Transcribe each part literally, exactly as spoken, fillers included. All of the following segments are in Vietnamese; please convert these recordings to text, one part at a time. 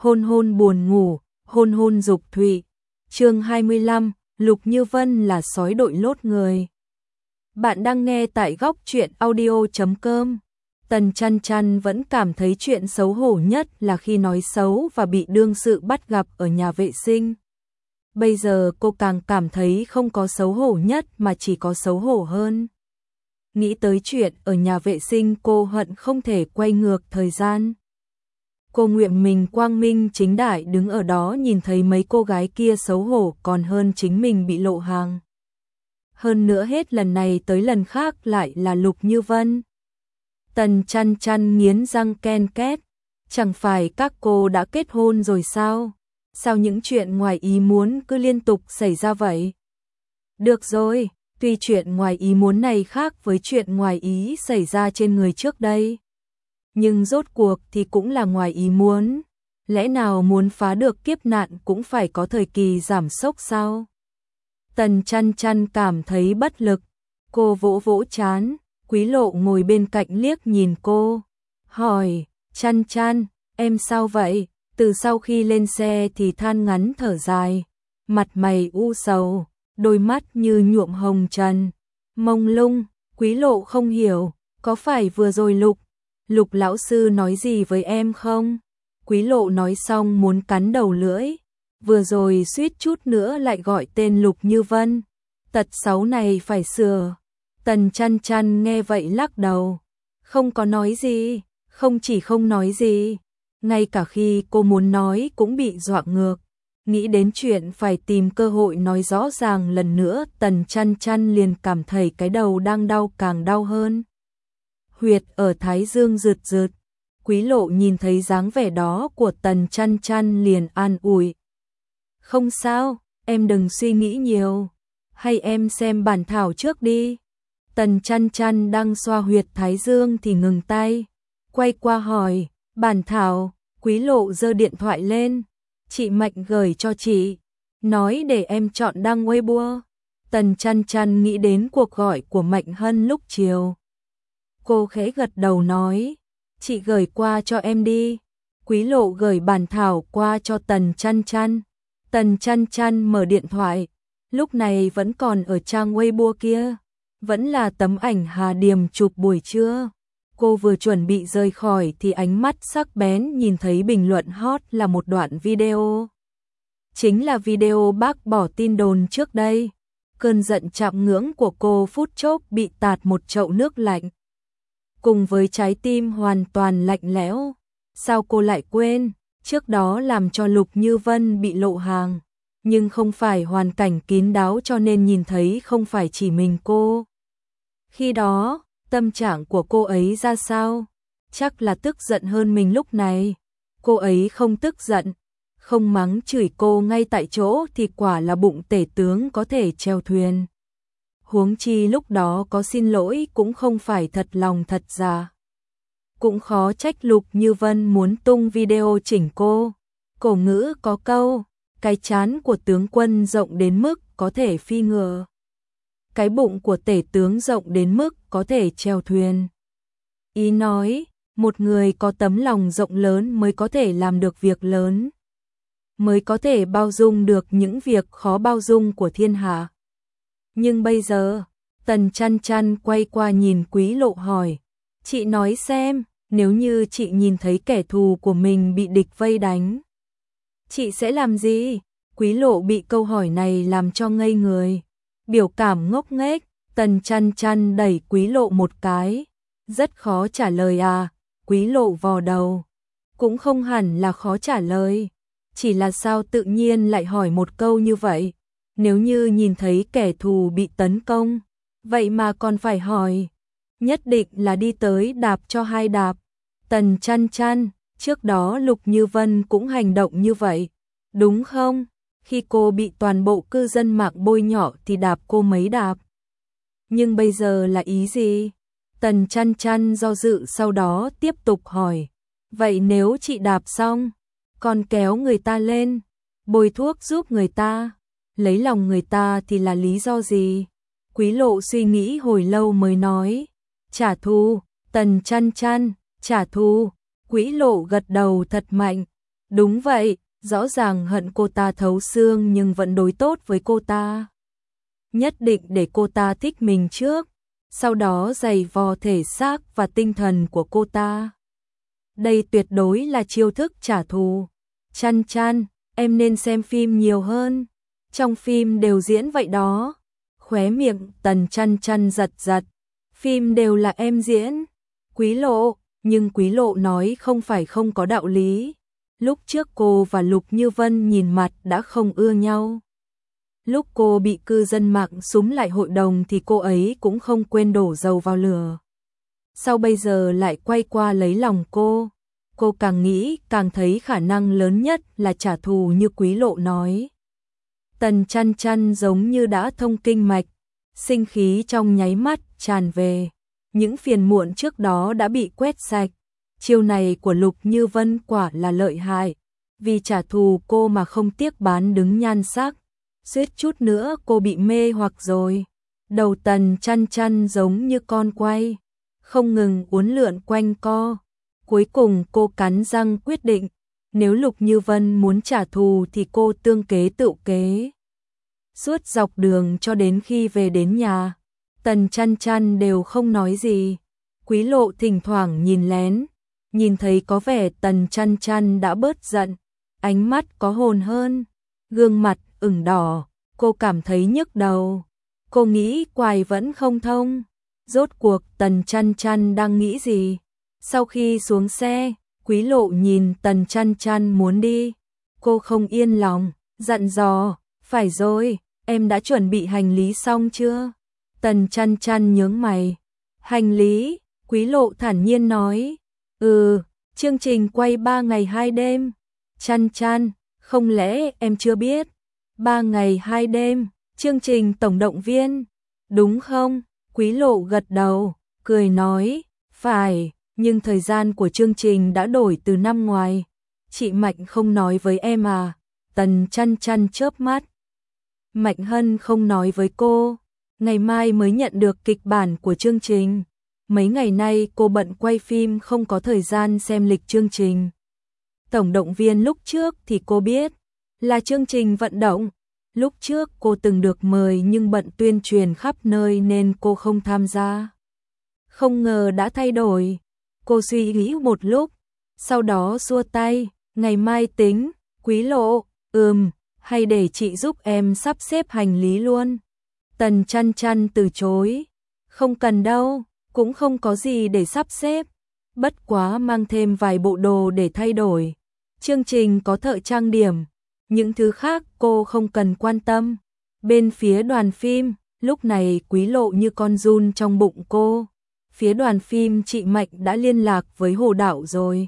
hôn hôn buồn ngủ, hôn hôn dục thụy. Chương hai mươi lăm, Lục Như Vân là sói đội lốt người. Bạn đang nghe tại góc truyện audio chấm com. Tần Chăn Chăn vẫn cảm thấy chuyện xấu hổ nhất là khi nói xấu và bị đương sự bắt gặp ở nhà vệ sinh. Bây giờ cô càng cảm thấy không có xấu hổ nhất mà chỉ có xấu hổ hơn. Nghĩ tới chuyện ở nhà vệ sinh cô hận không thể quay ngược thời gian. Cô nguyện mình quang minh chính đại đứng ở đó nhìn thấy mấy cô gái kia xấu hổ còn hơn chính mình bị lộ hàng. Hơn nữa hết lần này tới lần khác lại là Lục Như Vân. Tần Chăn Chăn nghiến răng ken két. Chẳng phải các cô đã kết hôn rồi sao? Sao những chuyện ngoài ý muốn cứ liên tục xảy ra vậy? Được rồi, tuy chuyện ngoài ý muốn này khác với chuyện ngoài ý xảy ra trên người trước đây. Nhưng rốt cuộc thì cũng là ngoài ý muốn. Lẽ nào muốn phá được kiếp nạn cũng phải có thời kỳ giảm sốc sao? Tần Chăn Chăn cảm thấy bất lực. Cô vỗ vỗ trán. Quý Lộ ngồi bên cạnh liếc nhìn cô. Hỏi, Chăn Chăn, em sao vậy? Từ sau khi lên xe thì than ngắn thở dài. Mặt mày u sầu, đôi mắt như nhuộm hồng trần. Mông lung, Quý Lộ không hiểu. Có phải vừa rồi Lục Lục lão sư nói gì với em không? Quý Lộ nói xong muốn cắn đầu lưỡi. Vừa rồi suýt chút nữa lại gọi tên Lục Như Vân. Tật xấu này phải sửa. Tần Chăn Chăn nghe vậy lắc đầu. Không có nói gì, không chỉ không nói gì. Ngay cả khi cô muốn nói cũng bị dọa ngược. Nghĩ đến chuyện phải tìm cơ hội nói rõ ràng lần nữa, Tần Chăn Chăn liền cảm thấy cái đầu đang đau càng đau hơn. Huyệt ở thái dương rượt rượt. Quý Lộ nhìn thấy dáng vẻ đó của Tần Chăn Chăn liền an ủi. Không sao, em đừng suy nghĩ nhiều. Hay em xem bản thảo trước đi. Tần Chăn Chăn đang xoa huyệt thái dương thì ngừng tay. Quay qua hỏi, bản thảo. Quý Lộ giơ điện thoại lên. Chị Mạnh gửi cho chị. Nói để em chọn đăng Weibo. Tần Chăn Chăn nghĩ đến cuộc gọi của Mạnh Hân lúc chiều. Cô khẽ gật đầu nói, chị gửi qua cho em đi. Quý Lộ gửi bản thảo qua cho Tần Chăn Chăn. Tần Chăn Chăn mở điện thoại, lúc này vẫn còn ở trang Weibo kia, vẫn là tấm ảnh Hà Điềm chụp buổi trưa. Cô vừa chuẩn bị rời khỏi thì ánh mắt sắc bén nhìn thấy bình luận hot là một đoạn video. Chính là video bác bỏ tin đồn trước đây. Cơn giận chạm ngưỡng của cô phút chốc bị tạt một chậu nước lạnh. Cùng với trái tim hoàn toàn lạnh lẽo. Sao cô lại quên, trước đó làm cho Lục Như Vân bị lộ hàng. Nhưng không phải hoàn cảnh kín đáo cho nên nhìn thấy không phải chỉ mình cô. Khi đó, tâm trạng của cô ấy ra sao? Chắc là tức giận hơn mình lúc này. Cô ấy không tức giận, không mắng chửi cô ngay tại chỗ thì quả là bụng tể tướng có thể chèo thuyền. Huống chi lúc đó có xin lỗi cũng không phải thật lòng thật dạ. Cũng khó trách Lục Như Vân muốn tung video chỉnh cô. Cổ ngữ có câu, cái trán của tướng quân rộng đến mức có thể phi ngựa. Cái bụng của tể tướng rộng đến mức có thể chèo thuyền. Ý nói, một người có tấm lòng rộng lớn mới có thể làm được việc lớn. Mới có thể bao dung được những việc khó bao dung của thiên hạ. Nhưng bây giờ, Tần Chăn Chăn quay qua nhìn Quý Lộ hỏi, chị nói xem, nếu như chị nhìn thấy kẻ thù của mình bị địch vây đánh, chị sẽ làm gì? Quý Lộ bị câu hỏi này làm cho ngây người, biểu cảm ngốc nghếch. Tần Chăn Chăn đẩy Quý Lộ một cái, rất khó trả lời à? Quý Lộ vò đầu, cũng không hẳn là khó trả lời, chỉ là sao tự nhiên lại hỏi một câu như vậy. Nếu như nhìn thấy kẻ thù bị tấn công, vậy mà còn phải hỏi, nhất định là đi tới đạp cho hai đạp. Tần Chăn Chăn, trước đó Lục Như Vân cũng hành động như vậy, đúng không? Khi cô bị toàn bộ cư dân mạng bôi nhọ thì đạp cô mấy đạp. Nhưng bây giờ là ý gì? Tần Chăn Chăn do dự sau đó tiếp tục hỏi, vậy nếu chị đạp xong, còn kéo người ta lên, bôi thuốc giúp người ta, lấy lòng người ta thì là lý do gì? Quý Lộ suy nghĩ hồi lâu mới nói, trả thù. Tần Chăn Chăn, trả thù. Quý Lộ gật đầu thật mạnh, Đúng vậy, rõ ràng hận cô ta thấu xương nhưng vẫn đối tốt với cô ta. Nhất định để cô ta thích mình trước, sau đó giày vò thể xác và tinh thần của cô ta. Đây tuyệt đối là chiêu thức trả thù. Chăn chăn, em nên xem phim nhiều hơn. Trong phim đều diễn vậy đó. Khóe miệng Tần Chăn Chăn giật giật. Phim đều là em diễn. Quý Lộ, nhưng Quý Lộ nói không phải không có đạo lý. Lúc trước cô và Lục Như Vân nhìn mặt đã không ưa nhau. Lúc cô bị cư dân mạng súm lại hội đồng thì cô ấy cũng không quên đổ dầu vào lửa. Sao bây giờ lại quay qua lấy lòng cô? Cô càng nghĩ càng thấy khả năng lớn nhất là trả thù như Quý Lộ nói. Tần Chăn Chăn giống như đã thông kinh mạch, sinh khí trong nháy mắt tràn về. Những phiền muộn trước đó đã bị quét sạch. Chiêu này của Lục Như Vân quả là lợi hại. Vì trả thù cô mà không tiếc bán đứng nhan sắc. Suýt chút nữa cô bị mê hoặc rồi. Đầu Tần Chăn Chăn giống như con quay, không ngừng uốn lượn quanh co. Cuối cùng cô cắn răng quyết định, nếu Lục Như Vân muốn trả thù thì cô tương kế tựu kế. Suốt dọc đường cho đến khi về đến nhà, Tần Chăn Chăn đều không nói gì. Quý Lộ thỉnh thoảng nhìn lén, nhìn thấy có vẻ Tần Chăn Chăn đã bớt giận, ánh mắt có hồn hơn, gương mặt ửng đỏ, cô cảm thấy nhức đầu. Cô nghĩ quài vẫn không thông, rốt cuộc Tần Chăn Chăn đang nghĩ gì? Sau khi xuống xe, Quý Lộ nhìn Tần Chăn Chăn muốn đi, cô không yên lòng, dặn dò, phải rồi, em đã chuẩn bị hành lý xong chưa? Tần Chăn Chăn nhướng mày, hành lý, Quý Lộ thản nhiên nói, ừ, chương trình quay ba ngày hai đêm. Chăn Chăn, không lẽ em chưa biết? Ba ngày hai đêm, chương trình tổng động viên, đúng không? Quý Lộ gật đầu, cười nói, phải, nhưng thời gian của chương trình đã đổi từ năm ngoài. Chị Mạnh không nói với em à? Tần Chăn Chăn chớp mắt. Mạnh Hân không nói với cô, ngày mai mới nhận được kịch bản của chương trình. Mấy ngày nay cô bận quay phim không có thời gian xem lịch chương trình. Tổng động viên lúc trước thì cô biết, là chương trình vận động. Lúc trước cô từng được mời nhưng bận tuyên truyền khắp nơi nên cô không tham gia. Không ngờ đã thay đổi. Cô suy nghĩ một lúc, sau đó xua tay, ngày mai tính. Quý Lộ, ừm, hay để chị giúp em sắp xếp hành lý luôn. Tần Chăn Chăn từ chối, không cần đâu, cũng không có gì để sắp xếp. Bất quá mang thêm vài bộ đồ để thay đổi. Chương trình có thợ trang điểm, những thứ khác cô không cần quan tâm. Bên phía đoàn phim, lúc này Quý Lộ như con giun trong bụng cô. Phía đoàn phim chị Mạnh đã liên lạc với Hồ Đạo rồi.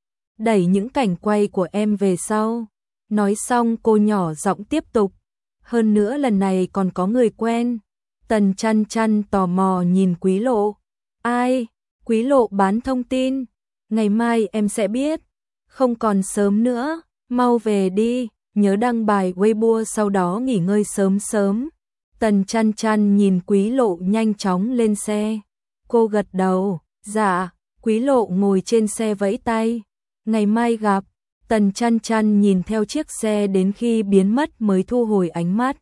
Đẩy những cảnh quay của em về sau. Nói xong cô nhỏ giọng tiếp tục. Hơn nữa lần này còn có người quen. Tần Chăn Chăn tò mò nhìn Quý Lộ. Ai? Quý Lộ bán thông tin. Ngày mai em sẽ biết. Không còn sớm nữa, mau về đi, nhớ đăng bài Weibo sau đó nghỉ ngơi sớm sớm. Tần Chăn Chăn nhìn Quý Lộ nhanh chóng lên xe. Cô gật đầu, dạ. Quý Lộ ngồi trên xe vẫy tay. Ngày mai gặp. Tần Chăn Chăn nhìn theo chiếc xe đến khi biến mất mới thu hồi ánh mắt.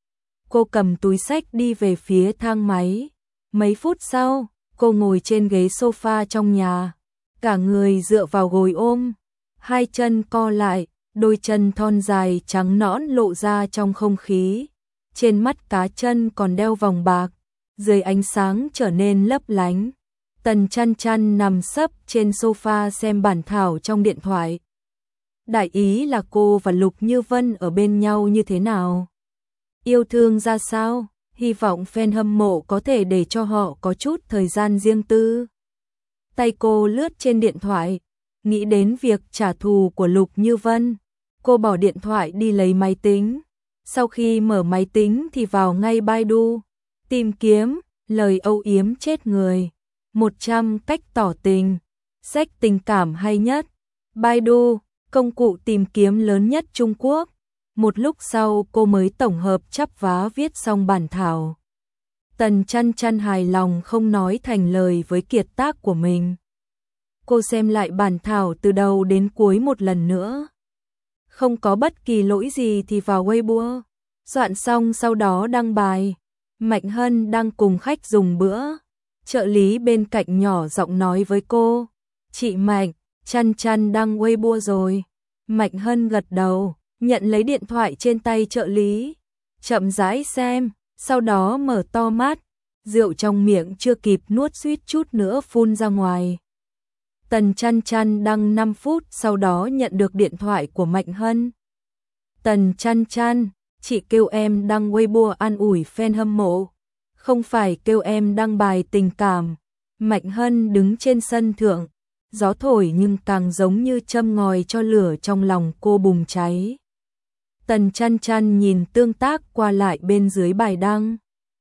Cô cầm túi xách đi về phía thang máy. Mấy phút sau, cô ngồi trên ghế sofa trong nhà. Cả người dựa vào gối ôm. Hai chân co lại, đôi chân thon dài trắng nõn lộ ra trong không khí. Trên mắt cá chân còn đeo vòng bạc, dưới ánh sáng trở nên lấp lánh. Tần Chăn Chăn nằm sấp trên sofa xem bản thảo trong điện thoại. Đại ý là cô và Lục Như Vân ở bên nhau như thế nào? Yêu thương ra sao? Hy vọng fan hâm mộ có thể để cho họ có chút thời gian riêng tư. Tay cô lướt trên điện thoại, nghĩ đến việc trả thù của Lục Như Vân. Cô bỏ điện thoại đi lấy máy tính. Sau khi mở máy tính thì vào ngay Baidu. Tìm kiếm, lời âu yếm chết người. một trăm cách tỏ tình. Sách tình cảm hay nhất. Baidu, công cụ tìm kiếm lớn nhất Trung Quốc. Một lúc sau cô mới tổng hợp chắp vá viết xong bản thảo. Tần Chăn Chăn hài lòng không nói thành lời với kiệt tác của mình. Cô xem lại bản thảo từ đầu đến cuối một lần nữa. Không có bất kỳ lỗi gì thì vào Weibo. Soạn xong sau đó đăng bài. Mạnh Hân đang cùng khách dùng bữa. Trợ lý bên cạnh nhỏ giọng nói với cô. Chị Mạnh, Chăn Chăn đăng Weibo rồi. Mạnh Hân gật đầu, nhận lấy điện thoại trên tay trợ lý. Chậm rãi xem, sau đó mở to mắt. Rượu trong miệng chưa kịp nuốt suýt chút nữa phun ra ngoài. Tần Chăn Chăn đăng năm phút sau đó nhận được điện thoại của Mạnh Hân. Tần Chăn Chăn, chị kêu em đăng Weibo an ủi fan hâm mộ, không phải kêu em đăng bài tình cảm. Mạnh Hân đứng trên sân thượng, gió thổi nhưng càng giống như châm ngòi cho lửa trong lòng cô bùng cháy. Tần Chăn Chăn nhìn tương tác qua lại bên dưới bài đăng.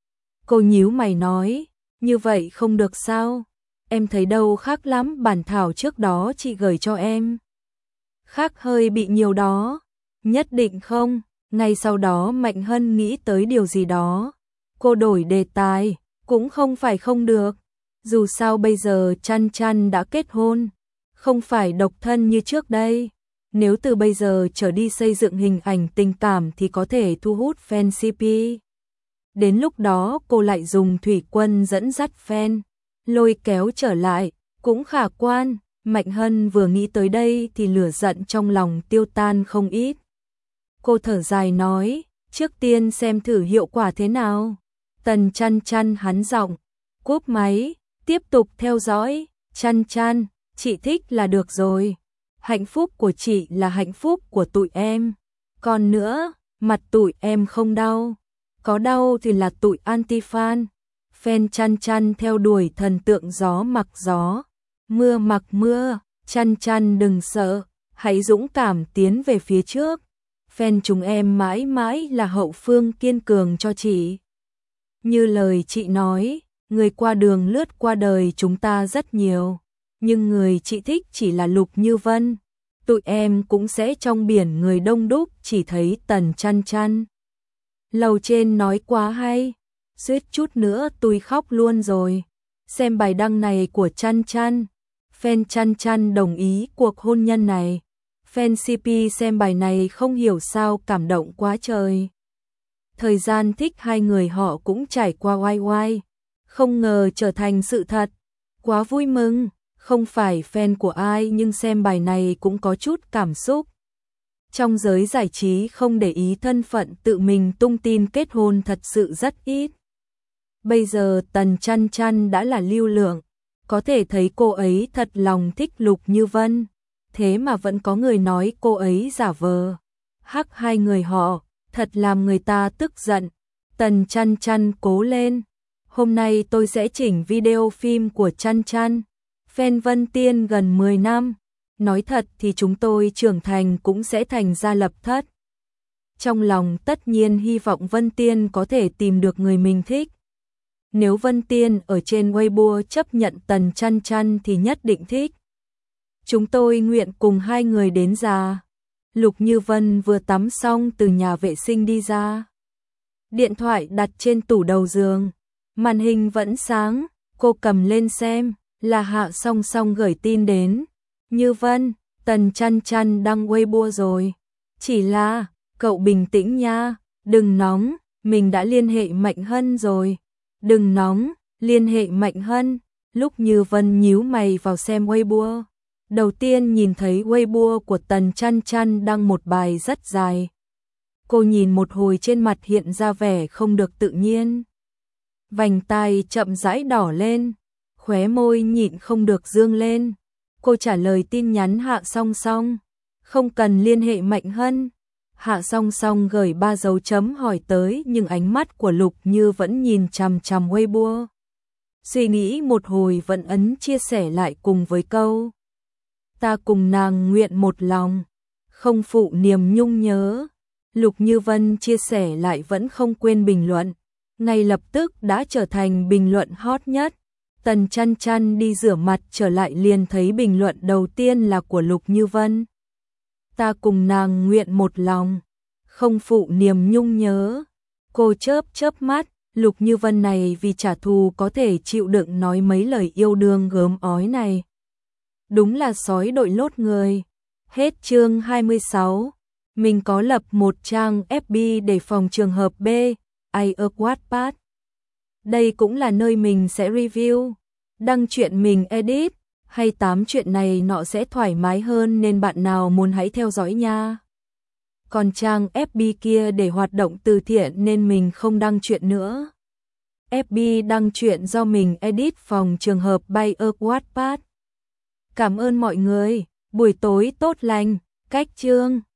Cô nhíu mày nói, như vậy không được sao? Em thấy đâu khác lắm bản thảo trước đó chị gửi cho em. Khác hơi bị nhiều đó. Nhất định không? Ngay sau đó Mạnh Hân nghĩ tới điều gì đó. Cô đổi đề tài, cũng không phải không được. Dù sao bây giờ Chăn Chăn đã kết hôn, không phải độc thân như trước đây. Nếu từ bây giờ trở đi xây dựng hình ảnh tình cảm thì có thể thu hút fan xê pê. Đến lúc đó cô lại dùng thủy quân dẫn dắt fan, lôi kéo trở lại, cũng khả quan. Mạnh Hân vừa nghĩ tới đây thì lửa giận trong lòng tiêu tan không ít. Cô thở dài nói, trước tiên xem thử hiệu quả thế nào. Tần Chăn Chăn hắn giọng, cúp máy, tiếp tục theo dõi. Chăn Chăn, chị thích là được rồi. Hạnh phúc của chị là hạnh phúc của tụi em. Còn nữa, mặt tụi em không đau. Có đau thì là tụi anti-fan. Fan Chăn Chăn theo đuổi thần tượng gió mặc gió, mưa mặc mưa. Chăn Chăn đừng sợ, hãy dũng cảm tiến về phía trước. Fan chúng em mãi mãi là hậu phương kiên cường cho chị. Như lời chị nói, người qua đường lướt qua đời chúng ta rất nhiều, nhưng người chị thích chỉ là Lục Như Vân. Tụi em cũng sẽ trong biển người đông đúc chỉ thấy Tần Chăn Chăn. Lầu trên nói quá hay, suýt chút nữa tôi khóc luôn rồi. Xem bài đăng này của Chăn Chăn, fan Chăn Chăn đồng ý cuộc hôn nhân này. Fan xê pê xem bài này không hiểu sao cảm động quá trời. Thời gian thích hai người họ cũng trải qua oai oai, không ngờ trở thành sự thật. Quá vui mừng, không phải fan của ai nhưng xem bài này cũng có chút cảm xúc. Trong giới giải trí không để ý thân phận tự mình tung tin kết hôn thật sự rất ít. Bây giờ Tần Chăn Chăn đã là lưu lượng, có thể thấy cô ấy thật lòng thích Lục Như Vân. Thế mà vẫn có người nói cô ấy giả vờ. Hắc hai người họ, thật làm người ta tức giận. Tần Chăn Chăn cố lên. Hôm nay tôi sẽ chỉnh video phim của Chăn Chăn. Fan Vân Tiên gần mười năm. Nói thật thì chúng tôi trưởng thành cũng sẽ thành gia lập thất. Trong lòng tất nhiên hy vọng Vân Tiên có thể tìm được người mình thích. Nếu Vân Tiên ở trên Weibo chấp nhận Tần Chăn Chăn thì nhất định thích. Chúng tôi nguyện cùng hai người đến già. Lục Như Vân vừa tắm xong từ nhà vệ sinh đi ra. Điện thoại đặt trên tủ đầu giường. Màn hình vẫn sáng, cô cầm lên xem, là Hạ Song Song gửi tin đến. Như Vân, Tần Chăn Chăn đăng Weibo rồi. Chỉ là, cậu bình tĩnh nha, đừng nóng, mình đã liên hệ Mạnh Hân rồi. Đừng nóng, liên hệ Mạnh Hân. Lúc Như Vân nhíu mày vào xem Weibo. Đầu tiên nhìn thấy Weibo của Tần Chăn Chăn đăng một bài rất dài. Cô nhìn một hồi trên mặt hiện ra vẻ không được tự nhiên. Vành tai chậm rãi đỏ lên, khóe môi nhịn không được dương lên. Cô trả lời tin nhắn Hạ Song Song, không cần liên hệ Mạnh Hân. Hạ Song Song gửi ba dấu chấm hỏi tới nhưng ánh mắt của Lục Như vẫn nhìn chằm chằm Weibo. Suy nghĩ một hồi vẫn ấn chia sẻ lại cùng với câu. Ta cùng nàng nguyện một lòng, không phụ niềm nhung nhớ. Lục Như Vân chia sẻ lại vẫn không quên bình luận, ngay lập tức đã trở thành bình luận hot nhất. Tần Chăn Chăn đi rửa mặt trở lại liền thấy bình luận đầu tiên là của Lục Như Vân. Ta cùng nàng nguyện một lòng, không phụ niềm nhung nhớ. Cô chớp chớp mắt, Lục Như Vân này vì trả thù có thể chịu đựng nói mấy lời yêu đương gớm ói này. Đúng là sói đội lốt người. Hết chương hai mươi sáu. Mình có lập một trang ép bê để phòng trường hợp B, ai ở Wattpad. Đây cũng là nơi mình sẽ review, đăng chuyện mình edit, hay tám chuyện này nọ sẽ thoải mái hơn nên bạn nào muốn hãy theo dõi nha. Còn trang ép bê kia để hoạt động từ thiện nên mình không đăng chuyện nữa. ép bê đăng chuyện do mình edit phòng trường hợp by ở Wattpad. Cảm ơn mọi người, buổi tối tốt lành, cách chương.